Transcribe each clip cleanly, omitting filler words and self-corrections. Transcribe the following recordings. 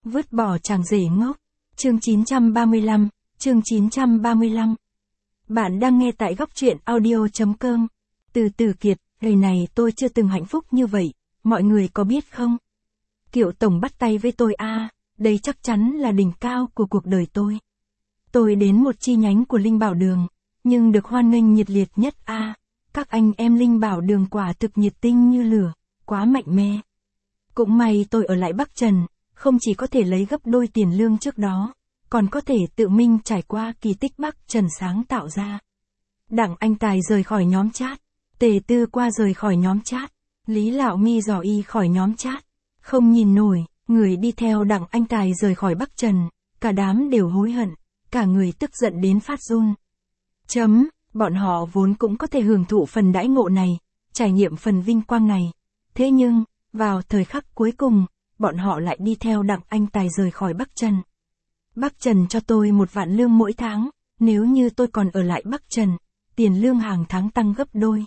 Vứt bỏ chàng rể ngốc. Chương 935, chương 935. Bạn đang nghe tại góc truyện audio.com. Từ Từ Kiệt, ngày này tôi chưa từng hạnh phúc như vậy, mọi người có biết không? Kiệu tổng bắt tay với tôi đây chắc chắn là đỉnh cao của cuộc đời tôi. Tôi đến một chi nhánh của Linh Bảo Đường, nhưng được hoan nghênh nhiệt liệt nhất các anh em Linh Bảo Đường quả thực nhiệt tinh như lửa, quá mạnh mẽ. Cũng may tôi ở lại Bắc Trần, không chỉ có thể lấy gấp đôi tiền lương trước đó, còn có thể tự mình trải qua kỳ tích Bắc Trần sáng tạo ra. Đặng Anh Tài rời khỏi nhóm chat, Tề Tư Qua rời khỏi nhóm chat, Lý Lão Mi dò y khỏi nhóm chat. Không nhìn nổi, người đi theo Đặng Anh Tài rời khỏi Bắc Trần, cả đám đều hối hận, cả người tức giận đến phát run. Bọn họ vốn cũng có thể hưởng thụ phần đãi ngộ này, trải nghiệm phần vinh quang này. Thế nhưng, vào thời khắc cuối cùng, bọn họ lại đi theo Đặng Anh Tài rời khỏi Bắc Trần. Bắc Trần cho tôi 1 vạn lương mỗi tháng, nếu như tôi còn ở lại Bắc Trần, tiền lương hàng tháng tăng gấp đôi.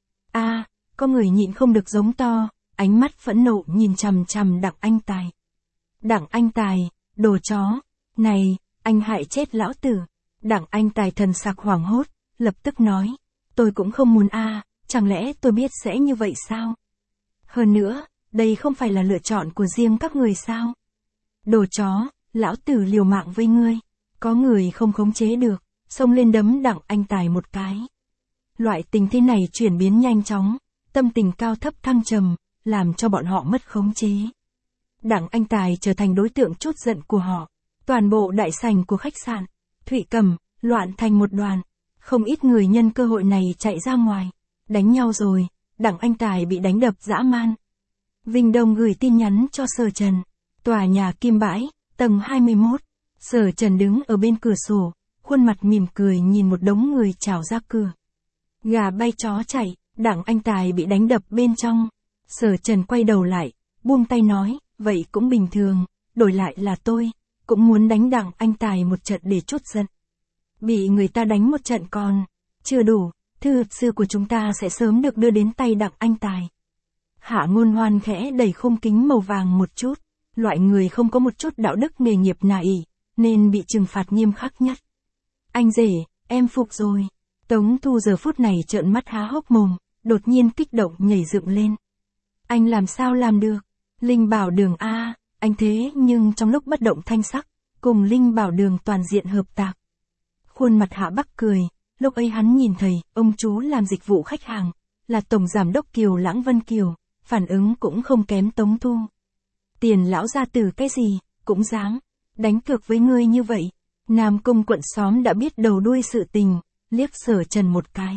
Có người nhịn không được giống to, ánh mắt phẫn nộ nhìn chằm chằm Đặng Anh Tài. Đặng Anh Tài, đồ chó, này, anh hại chết lão tử. Đặng Anh Tài thần sặc hoảng hốt, lập tức nói, tôi cũng không muốn chẳng lẽ tôi biết sẽ như vậy sao? Hơn nữa, đây không phải là lựa chọn của riêng các người sao? Đồ chó, lão tử liều mạng với ngươi. Có người không khống chế được, xông lên đấm Đặng Anh Tài một cái. Loại tình thế này chuyển biến nhanh chóng, tâm tình cao thấp thăng trầm, làm cho bọn họ mất khống chế. Đặng Anh Tài trở thành đối tượng trút giận của họ. Toàn bộ đại sảnh của khách sạn, Thụy Cẩm, loạn thành một đoàn. Không ít người nhân cơ hội này chạy ra ngoài. Đánh nhau rồi, Đặng Anh Tài bị đánh đập dã man. Vinh Đông gửi tin nhắn cho Sở Trần. Tòa nhà Kim Bãi, tầng 21. Sở Trần đứng ở bên cửa sổ, khuôn mặt mỉm cười nhìn một đống người trào ra cửa. Gà bay chó chạy, Đặng Anh Tài bị đánh đập bên trong. Sở Trần quay đầu lại, buông tay nói, vậy cũng bình thường, đổi lại là tôi, cũng muốn đánh Đặng Anh Tài một trận để trút giận. Bị người ta đánh một trận còn chưa đủ, thư sư của chúng ta sẽ sớm được đưa đến tay Đặng Anh Tài. Hạ Ngôn Hoan khẽ đẩy khung kính màu vàng một chút, loại người không có một chút đạo đức nghề nghiệp nà ỷ, nên bị trừng phạt nghiêm khắc nhất. Anh rể, em phục rồi. Tống Thu giờ phút này trợn mắt há hốc mồm, đột nhiên kích động nhảy dựng lên. Anh làm sao làm được? Linh Bảo Đường anh thế nhưng trong lúc bất động thanh sắc, cùng Linh Bảo Đường toàn diện hợp tác. Khuôn mặt Hạ Bắc cười, lúc ấy hắn nhìn thấy ông chú làm dịch vụ khách hàng, là Tổng Giám đốc Kiều Lãng Vân Kiều, phản ứng cũng không kém Tống Thu. Tiền lão gia tử cái gì, cũng dám đánh cược với ngươi như vậy. Nam Cung quận xóm đã biết đầu đuôi sự tình, liếc Sở Trần một cái.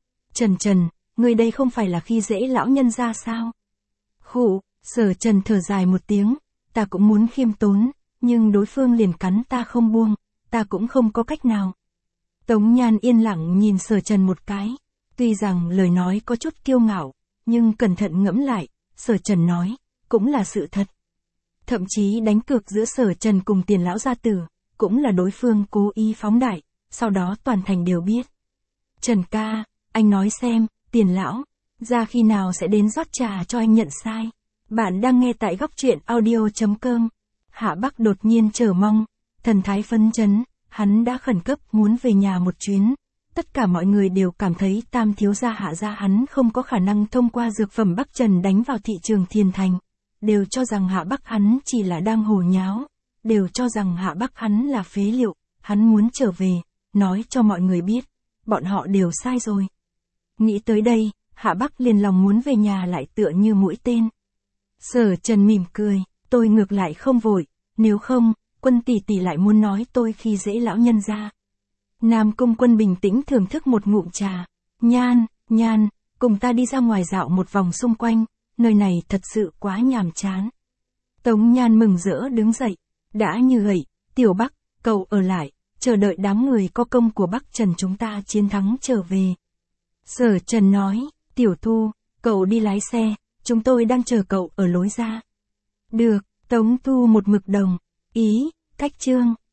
Trần, ngươi đây không phải là khi dễ lão nhân ra sao? Khụ, Sở Trần thở dài một tiếng, ta cũng muốn khiêm tốn, nhưng đối phương liền cắn ta không buông, ta cũng không có cách nào. Tống Nhan yên lặng nhìn Sở Trần một cái, tuy rằng lời nói có chút kiêu ngạo, nhưng cẩn thận ngẫm lại, Sở Trần nói, cũng là sự thật. Thậm chí đánh cược giữa Sở Trần cùng Tiền lão gia tử, cũng là đối phương cố ý phóng đại, sau đó toàn thành đều biết. Trần ca, anh nói xem, Tiền lão ra khi nào sẽ đến rót trà cho anh nhận sai. Bạn đang nghe tại góc truyện audio.com. Hạ Bắc đột nhiên chờ mong, thần thái phấn chấn, hắn đã khẩn cấp muốn về nhà một chuyến. Tất cả mọi người đều cảm thấy Tam thiếu gia Hạ gia hắn không có khả năng thông qua dược phẩm Bắc Trần đánh vào thị trường Thiên Thành. Đều cho rằng Hạ Bắc hắn chỉ là đang hồ nháo. Đều cho rằng Hạ Bắc hắn là phế liệu, hắn muốn trở về, nói cho mọi người biết. Bọn họ đều sai rồi. Nghĩ tới đây, Hạ Bắc liền lòng muốn về nhà lại tựa như mũi tên. Sở Trần mỉm cười, tôi ngược lại không vội, nếu không, Quân tỷ tỷ lại muốn nói tôi khi dễ lão nhân ra. Nam Cung Quân bình tĩnh thưởng thức một ngụm trà. Nhan, cùng ta đi ra ngoài dạo một vòng xung quanh, nơi này thật sự quá nhàm chán. Tống Nhan mừng rỡ đứng dậy, đã như vậy, Tiểu Bắc, cậu ở lại, chờ đợi đám người có công của Bắc Trần chúng ta chiến thắng trở về. Sở Trần nói, Tiểu Thu, cậu đi lái xe, chúng tôi đang chờ cậu ở lối ra. Được, Tống Thu một mực đồng ý, cách chương.